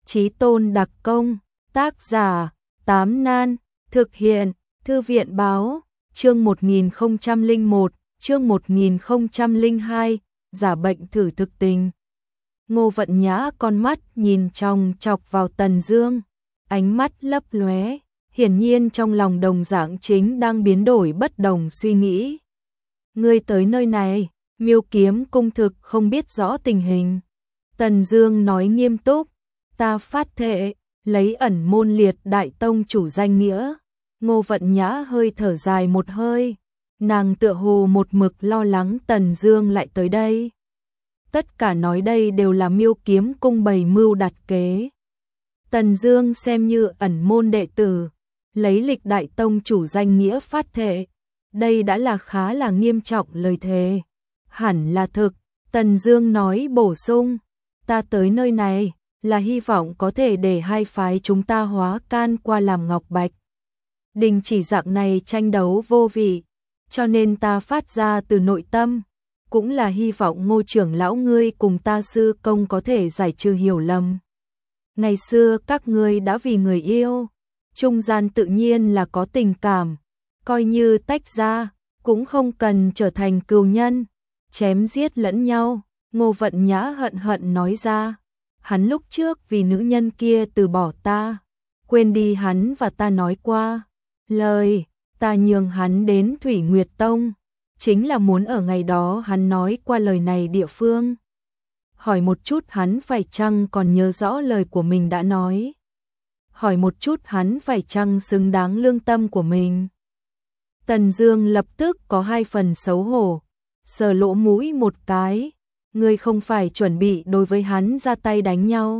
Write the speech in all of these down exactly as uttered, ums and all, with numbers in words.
Chí tôn đặc công, tác giả, Tám Nan, thực hiện, Thư viện báo, chương một nghìn không trăm lẻ một, chương một nghìn không trăm lẻ hai, giả bệnh thử thực tình. Ngô Vận Nhã con mắt nhìn chòng chọc vào Tần Dương, ánh mắt lấp lóe, hiển nhiên trong lòng đồng dạng chính đang biến đổi bất đồng suy nghĩ. Ngươi tới nơi này, Miêu Kiếm cung thực không biết rõ tình hình. Tần Dương nói nghiêm túc, ta phát thệ, lấy ẩn môn liệt đại tông chủ danh nghĩa. Ngô Vận Nhã hơi thở dài một hơi, nàng tựa hồ một mực lo lắng Tần Dương lại tới đây. Tất cả nói đây đều là Miêu Kiếm cung bày mưu đặt kế. Tần Dương xem như ẩn môn đệ tử, lấy lịch đại tông chủ danh nghĩa phát thệ, đây đã là khá là nghiêm trọng lời thề. Hẳn là thực, Tần Dương nói bổ sung, ta tới nơi này là hy vọng có thể để hai phái chúng ta hóa can qua làm ngọc bạch. Đình chỉ dạng này tranh đấu vô vị, cho nên ta phát ra từ nội tâm, cũng là hy vọng Ngô trưởng lão ngươi cùng ta sư công có thể giải trừ hiểu lầm. Ngày xưa các ngươi đã vì người yêu, trung gian tự nhiên là có tình cảm, coi như tách ra, cũng không cần trở thành cừu nhân, chém giết lẫn nhau. Ngô Vận Nhã hận hận nói ra, hắn lúc trước vì nữ nhân kia từ bỏ ta, quên đi hắn và ta nói qua lời, ta nhường hắn đến Thủy Nguyệt Tông, chính là muốn ở ngày đó hắn nói qua lời này địa phương. Hỏi một chút hắn phải chăng còn nhớ rõ lời của mình đã nói. Hỏi một chút hắn phải chăng xứng đáng lương tâm của mình. Tần Dương lập tức có hai phần xấu hổ, sờ lỗ mũi một cái, ngươi không phải chuẩn bị đối với hắn ra tay đánh nhau.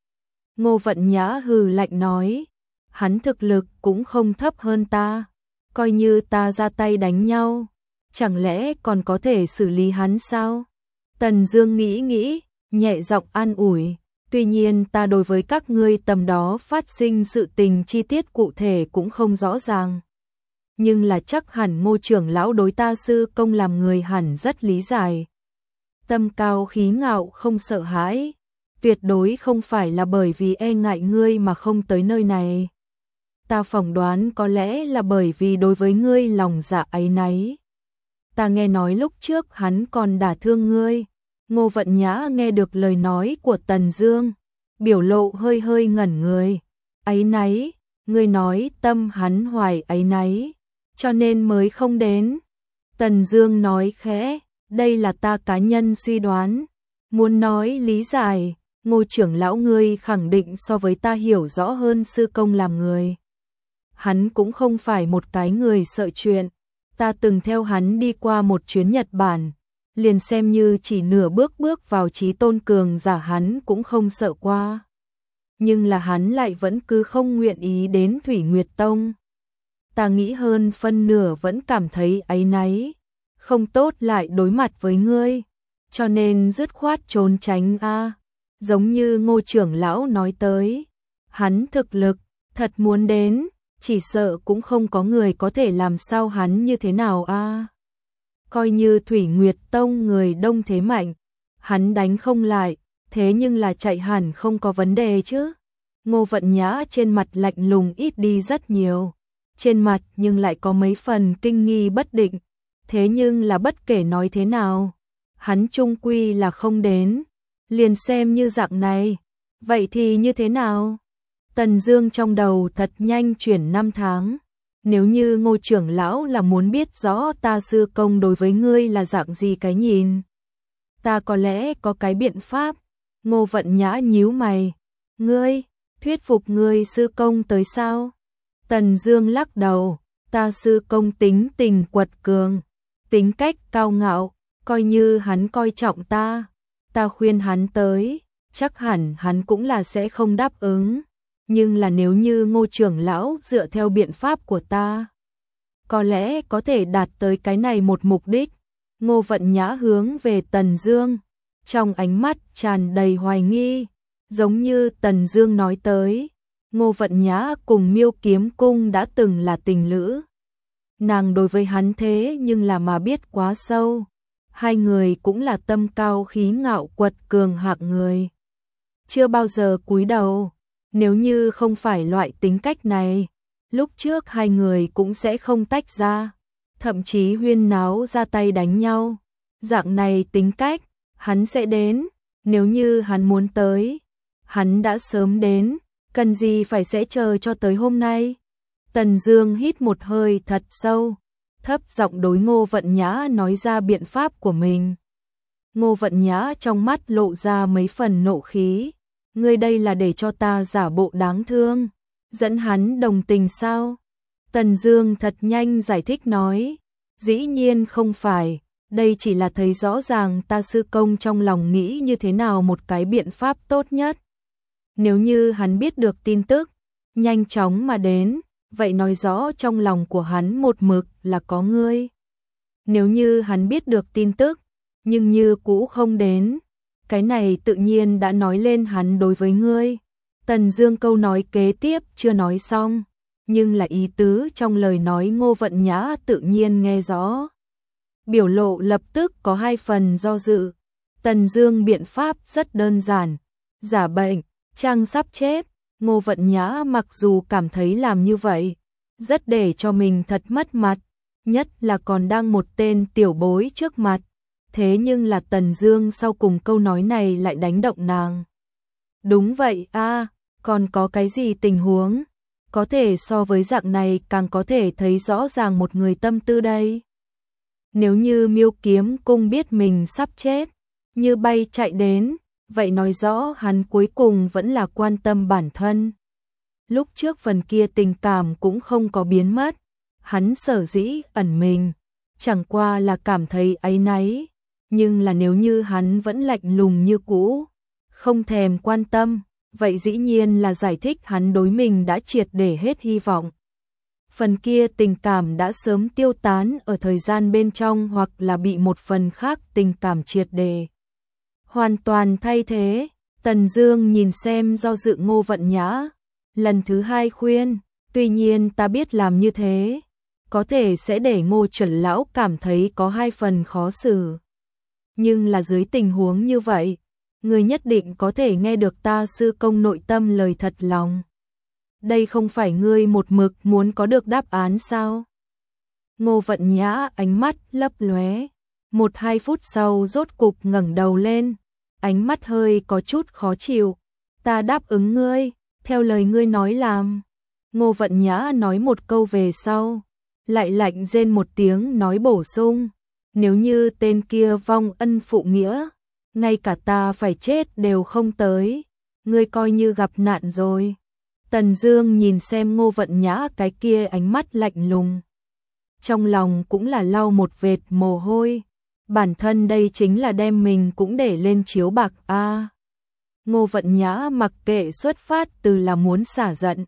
Ngô Vận Nhã hừ lạnh nói, hắn thực lực cũng không thấp hơn ta, coi như ta ra tay đánh nhau, chẳng lẽ còn có thể xử lý hắn sao? Tần Dương nghĩ nghĩ, nhẹ giọng an ủi, tuy nhiên ta đối với các ngươi tầm đó phát sinh sự tình chi tiết cụ thể cũng không rõ ràng. Nhưng là chắc hẳn Ngô trưởng lão đối ta sư công làm người hẳn rất lý giải. Tâm cao khí ngạo không sợ hãi, tuyệt đối không phải là bởi vì e ngại ngươi mà không tới nơi này. Ta phỏng đoán có lẽ là bởi vì đối với ngươi lòng dạ áy náy. Ta nghe nói lúc trước hắn còn đả thương ngươi. Ngô Vận Nhã nghe được lời nói của Tần Dương, biểu lộ hơi hơi ngẩn người. Áy náy, ngươi nói tâm hắn hoài áy náy, cho nên mới không đến. Tần Dương nói khẽ, đây là ta cá nhân suy đoán, muốn nói lý giải, Ngô trưởng lão ngươi khẳng định so với ta hiểu rõ hơn sư công làm người. Hắn cũng không phải một cái người sợ chuyện, ta từng theo hắn đi qua một chuyến Nhật Bản, liền xem như chỉ nửa bước bước vào chí tôn cường giả hắn cũng không sợ qua. Nhưng là hắn lại vẫn cứ không nguyện ý đến Thủy Nguyệt Tông. Ta nghĩ hơn phân nửa vẫn cảm thấy áy náy, không tốt lại đối mặt với ngươi, cho nên dứt khoát trốn tránh a. Giống như Ngô trưởng lão nói tới, hắn thực lực thật muốn đến, chỉ sợ cũng không có người có thể làm sao hắn như thế nào a. Coi như Thủy Nguyệt Tông người đông thế mạnh, hắn đánh không lại, thế nhưng là chạy hẳn không có vấn đề chứ. Ngô Vận Nhã trên mặt lạnh lùng ít đi rất nhiều, trên mặt nhưng lại có mấy phần kinh nghi bất định. Thế nhưng là bất kể nói thế nào, hắn chung quy là không đến, liền xem như dạng này, vậy thì như thế nào? Tần Dương trong đầu thật nhanh chuyển năm tháng, nếu như Ngô trưởng lão là muốn biết rõ ta sư công đối với ngươi là dạng gì cái nhìn, ta có lẽ có cái biện pháp. Ngô Vận Nhã nhíu mày, ngươi, thuyết phục ngươi sư công tới sao? Tần Dương lắc đầu, ta sư công tính tình quật cường, tính cách cao ngạo, coi như hắn coi trọng ta, ta khuyên hắn tới, chắc hẳn hắn cũng là sẽ không đáp ứng. Nhưng là nếu như Ngô trưởng lão dựa theo biện pháp của ta, có lẽ có thể đạt tới cái này một mục đích. Ngô Vận Nhã hướng về Tần Dương, trong ánh mắt tràn đầy hoài nghi, giống như Tần Dương nói tới, Ngô Vận Nhã cùng Miêu Kiếm cung đã từng là tình lữ. Nàng đối với hắn thế nhưng là mà biết quá sâu, hai người cũng là tâm cao khí ngạo quật cường hạng người. chưa bao giờ cúi đầu. Nếu như không phải loại tính cách này, lúc trước hai người cũng sẽ không tách ra, thậm chí huyên náo ra tay đánh nhau. Dạng này tính cách, hắn sẽ đến, nếu như hắn muốn tới, hắn đã sớm đến, cần gì phải sẽ chờ cho tới hôm nay. Tần Dương hít một hơi thật sâu, thấp giọng đối Ngô Vận Nhã nói ra biện pháp của mình. Ngô Vận Nhã trong mắt lộ ra mấy phần nộ khí, ngươi đây là để cho ta giả bộ đáng thương, dẫn hắn đồng tình sao? Tần Dương thật nhanh giải thích nói, dĩ nhiên không phải, đây chỉ là thấy rõ ràng ta sư công trong lòng nghĩ như thế nào một cái biện pháp tốt nhất. Nếu như hắn biết được tin tức, nhanh chóng mà đến, vậy nói rõ trong lòng của hắn một mực là có ngươi. Nếu như hắn biết được tin tức, nhưng như cũ không đến, cái này tự nhiên đã nói lên hắn đối với ngươi. Tần Dương câu nói kế tiếp chưa nói xong, nhưng là ý tứ trong lời nói Ngô Vận Nhã tự nhiên nghe rõ. Biểu lộ lập tức có hai phần do dự. Tần Dương biện pháp rất đơn giản, giả bệnh, trang sắp chết. Ngô Vận Nhã mặc dù cảm thấy làm như vậy rất để cho mình thật mất mặt, nhất là còn đang một tên tiểu bối trước mặt. Thế nhưng là Tần Dương sau cùng câu nói này lại đánh động nàng. Đúng vậy a, à, còn có cái gì tình huống có thể so với dạng này càng có thể thấy rõ ràng một người tâm tư đây. Nếu như Miêu Kiếm Cung biết mình sắp chết, như bay chạy đến, vậy nói rõ hắn cuối cùng vẫn là quan tâm bản thân. Lúc trước phần kia tình cảm cũng không có biến mất, hắn sở dĩ ẩn mình, chẳng qua là cảm thấy áy náy, nhưng là nếu như hắn vẫn lạnh lùng như cũ, không thèm quan tâm, vậy dĩ nhiên là giải thích hắn đối mình đã triệt để hết hy vọng. Phần kia tình cảm đã sớm tiêu tán ở thời gian bên trong hoặc là bị một phần khác tình cảm triệt để hoàn toàn thay thế. Tần Dương nhìn xem do dự Ngô Vận Nhã, lần thứ hai khuyên, tuy nhiên ta biết làm như thế có thể sẽ để Ngô Chuẩn lão cảm thấy có hai phần khó xử. Nhưng là dưới tình huống như vậy, người nhất định có thể nghe được ta sư công nội tâm lời thật lòng. Đây không phải ngươi một mực muốn có được đáp án sao? Ngô Vận Nhã ánh mắt lấp lóe, một hai phút sau rốt cục ngẩng đầu lên, ánh mắt hơi có chút khó chịu. Ta đáp ứng ngươi, theo lời ngươi nói làm. Ngô Vận Nhã nói một câu về sau, lại lạnh rên một tiếng nói bổ sung, nếu như tên kia vong ân phụ nghĩa, ngay cả ta phải chết đều không tới, ngươi coi như gặp nạn rồi. Tần Dương nhìn xem Ngô Vận Nhã cái kia ánh mắt lạnh lùng, trong lòng cũng là lau một vệt mồ hôi, bản thân đây chính là đem mình cũng để lên chiếu bạc a. À, Ngô Vận Nhã mặc kệ xuất phát từ là muốn xả giận,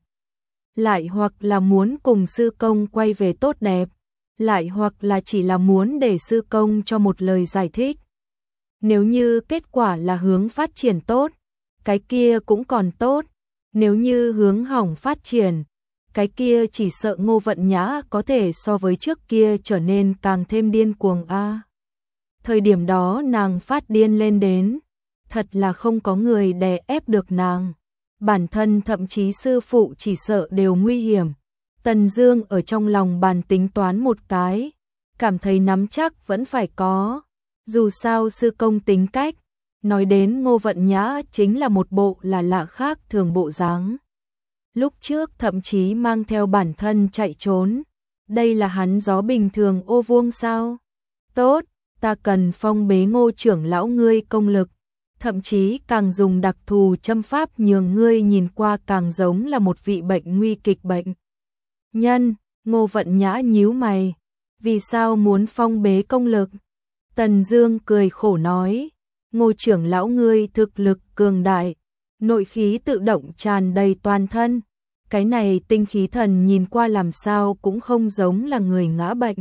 lại hoặc là muốn cùng sư công quay về tốt đẹp, lại hoặc là chỉ là muốn để sư công cho một lời giải thích. Nếu như kết quả là hướng phát triển tốt, cái kia cũng còn tốt. Nếu như hướng hỏng phát triển, cái kia chỉ sợ Ngô Vận Nhã có thể so với trước kia trở nên càng thêm điên cuồng a. À, thời điểm đó nàng phát điên lên đến, thật là không có người đè ép được nàng. Bản thân thậm chí sư phụ chỉ sợ đều nguy hiểm. Tần Dương ở trong lòng bàn tính toán một cái, cảm thấy nắm chắc vẫn phải có. Dù sao sư công tính cách, nói đến Ngô Vận Nhã chính là một bộ là lạ khác thường bộ dáng. Lúc trước thậm chí mang theo bản thân chạy trốn. Đây là hắn gió bình thường ô vuông sao? Tốt, ta cần phong bế Ngô trưởng lão ngươi công lực, thậm chí càng dùng đặc thù châm pháp nhường ngươi nhìn qua càng giống là một vị bệnh nguy kịch bệnh nhân. Ngô Vận Nhã nhíu mày, vì sao muốn phong bế công lực? Tần Dương cười khổ nói, Ngô trưởng lão ngươi thực lực cường đại, nội khí tự động tràn đầy toàn thân, cái này tinh khí thần nhìn qua làm sao cũng không giống là người ngã bệnh.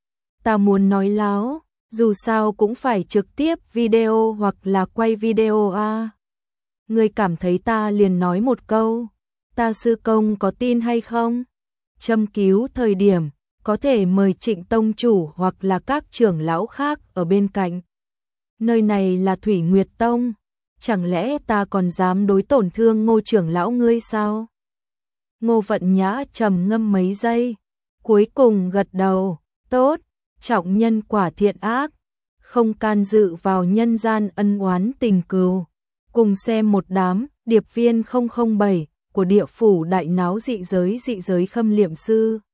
Ta muốn nói láo, dù sao cũng phải trực tiếp video hoặc là quay video a. À, ngươi cảm thấy ta liền nói một câu, ta sư công có tin hay không? Châm cứu thời điểm, có thể mời Trịnh tông chủ hoặc là các trưởng lão khác ở bên cạnh. Nơi này là Thủy Nguyệt Tông, chẳng lẽ ta còn dám đối tổn thương Ngô trưởng lão ngươi sao? Ngô Vận Nhã trầm ngâm mấy giây, cuối cùng gật đầu, tốt, trọng nhân quả thiện ác, không can dự vào nhân gian ân oán tình cừu. Cùng xem một đám điệp viên không không bảy của địa phủ đại náo dị giới dị giới Khâm Liệm Sư.